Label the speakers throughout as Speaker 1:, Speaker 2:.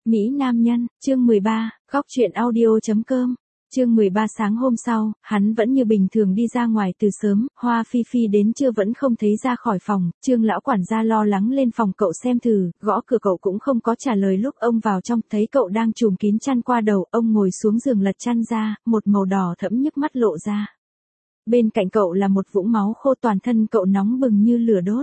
Speaker 1: Mỹ Nam Nhân, chương 13, góc truyện audio.com. Chương 13 sáng hôm sau, hắn vẫn như bình thường đi ra ngoài từ sớm, Hoa Phi Phi đến trưa vẫn không thấy ra khỏi phòng, Trương lão quản gia lo lắng lên phòng cậu xem thử, gõ cửa cậu cũng không có trả lời. Lúc ông vào trong, thấy cậu đang trùm kín chăn qua đầu, ông ngồi xuống giường lật chăn ra, một màu đỏ thẫm nhức mắt lộ ra. Bên cạnh cậu là một vũng máu khô, toàn thân cậu nóng bừng như lửa đốt.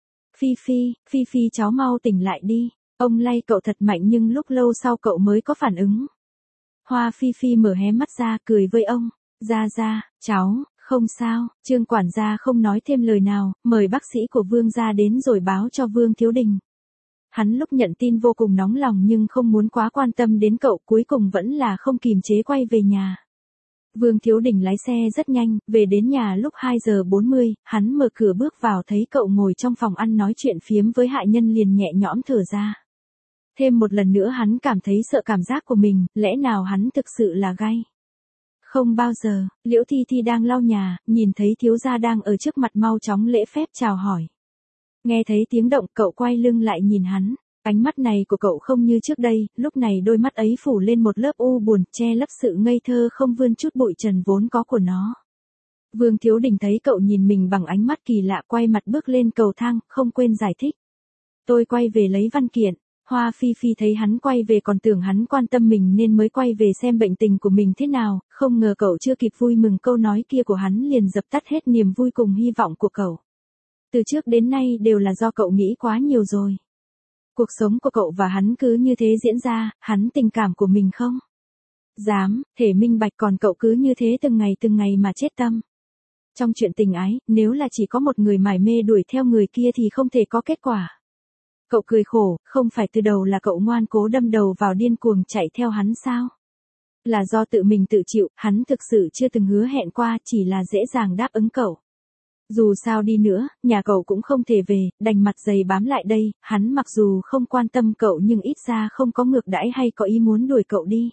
Speaker 1: Phi Phi cháu mau tỉnh lại đi. Ông lay cậu thật mạnh nhưng lúc lâu sau cậu mới có phản ứng. Hoa Phi Phi mở hé mắt ra cười với ông. Ra, cháu, không sao. Trương quản gia không nói thêm lời nào, mời bác sĩ của Vương gia đến rồi báo cho Vương Thiếu Đình. Hắn lúc nhận tin vô cùng nóng lòng nhưng không muốn quá quan tâm đến cậu, cuối cùng vẫn là không kìm chế quay về nhà. Vương Thiếu Đình lái xe rất nhanh, về đến nhà lúc 2 giờ 40, hắn mở cửa bước vào thấy cậu ngồi trong phòng ăn nói chuyện phiếm với hạ nhân liền nhẹ nhõm thở ra. Thêm một lần nữa hắn cảm thấy sợ cảm giác của mình, lẽ nào hắn thực sự là gay? Không bao giờ, Liễu Thi Thi đang lau nhà, nhìn thấy thiếu gia đang ở trước mặt mau chóng lễ phép chào hỏi. Nghe thấy tiếng động cậu quay lưng lại nhìn hắn, ánh mắt này của cậu không như trước đây, lúc này đôi mắt ấy phủ lên một lớp u buồn, che lấp sự ngây thơ không vươn chút bụi trần vốn có của nó. Vương Thiếu Đình thấy cậu nhìn mình bằng ánh mắt kỳ lạ quay mặt bước lên cầu thang, không quên giải thích. Tôi quay về lấy văn kiện. Hoa Phi Phi thấy hắn quay về còn tưởng hắn quan tâm mình nên mới quay về xem bệnh tình của mình thế nào, không ngờ cậu chưa kịp vui mừng câu nói kia của hắn liền dập tắt hết niềm vui cùng hy vọng của cậu. Từ trước đến nay đều là do cậu nghĩ quá nhiều rồi. Cuộc sống của cậu và hắn cứ như thế diễn ra, hắn tình cảm của mình không dám thể minh bạch, còn cậu cứ như thế từng ngày mà chết tâm. Trong chuyện tình ái, nếu là chỉ có một người mải mê đuổi theo người kia thì không thể có kết quả. Cậu cười khổ, không phải từ đầu là cậu ngoan cố đâm đầu vào điên cuồng chạy theo hắn sao? Là do tự mình tự chịu, hắn thực sự chưa từng hứa hẹn qua, chỉ là dễ dàng đáp ứng cậu. Dù sao đi nữa, nhà cậu cũng không thể về, đành mặt dày bám lại đây, hắn mặc dù không quan tâm cậu nhưng ít ra không có ngược đãi hay có ý muốn đuổi cậu đi.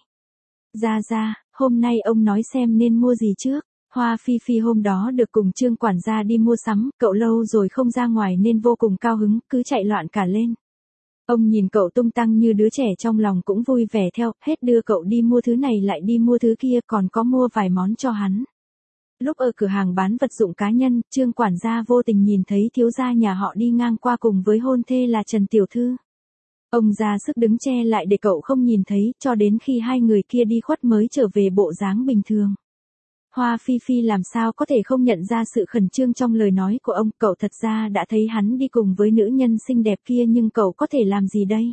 Speaker 1: Ra, hôm nay ông nói xem nên mua gì trước. Hoa Phi Phi hôm đó được cùng Trương quản gia đi mua sắm, cậu lâu rồi không ra ngoài nên vô cùng cao hứng, cứ chạy loạn cả lên. Ông nhìn cậu tung tăng như đứa trẻ trong lòng cũng vui vẻ theo, hết đưa cậu đi mua thứ này lại đi mua thứ kia, còn có mua vài món cho hắn. Lúc ở cửa hàng bán vật dụng cá nhân, Trương quản gia vô tình nhìn thấy thiếu gia nhà họ đi ngang qua cùng với hôn thê là Trần Tiểu Thư. Ông ra sức đứng che lại để cậu không nhìn thấy, cho đến khi hai người kia đi khuất mới trở về bộ dáng bình thường. Hoa Phi Phi làm sao có thể không nhận ra sự khẩn trương trong lời nói của ông, cậu thật ra đã thấy hắn đi cùng với nữ nhân xinh đẹp kia nhưng cậu có thể làm gì đây?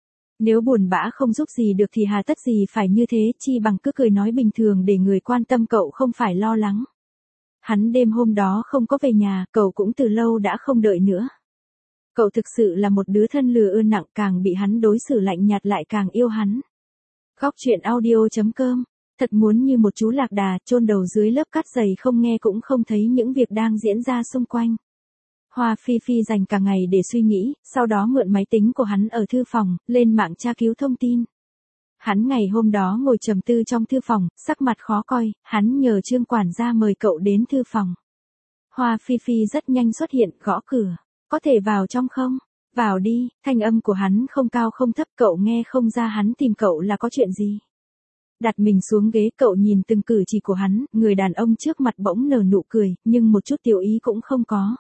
Speaker 1: Nếu buồn bã không giúp gì được thì hà tất gì phải như thế, chi bằng cứ cười nói bình thường để người quan tâm cậu không phải lo lắng. Hắn đêm hôm đó không có về nhà, cậu cũng từ lâu đã không đợi nữa. Cậu thực sự là một đứa thân lừa ưa nặng, càng bị hắn đối xử lạnh nhạt lại càng yêu hắn. Góc truyện audio.com. Thật muốn như một chú lạc đà, chôn đầu dưới lớp cát dày không nghe cũng không thấy những việc đang diễn ra xung quanh. Hoa Phi Phi dành cả ngày để suy nghĩ, sau đó mượn máy tính của hắn ở thư phòng, lên mạng tra cứu thông tin. Hắn ngày hôm đó ngồi trầm tư trong thư phòng, sắc mặt khó coi, hắn nhờ Trương quản gia mời cậu đến thư phòng. Hoa Phi Phi rất nhanh xuất hiện, gõ cửa. Có thể vào trong không? Vào đi, thanh âm của hắn không cao không thấp, cậu nghe không ra hắn tìm cậu là có chuyện gì. Đặt mình xuống ghế, cậu nhìn từng cử chỉ của hắn, người đàn ông trước mặt bỗng nở nụ cười, nhưng một chút tiểu ý cũng không có.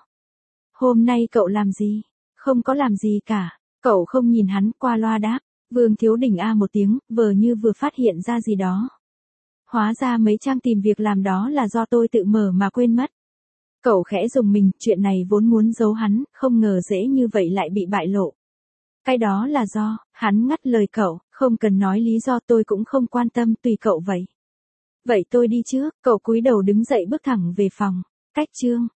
Speaker 1: Hôm nay cậu làm gì? Không có làm gì cả. Cậu không nhìn hắn, qua loa đáp. Vương Thiếu Đình a một tiếng, vờ như vừa phát hiện ra gì đó. Hóa ra mấy trang tìm việc làm đó là do tôi tự mở mà quên mất. Cậu khẽ rùng mình, chuyện này vốn muốn giấu hắn, không ngờ dễ như vậy lại bị bại lộ. Cái đó là do, hắn ngắt lời cậu, không cần nói lý do, tôi cũng không quan tâm, tùy cậu vậy. Vậy tôi đi trước, cậu cúi đầu đứng dậy bước thẳng về phòng. Cách Trương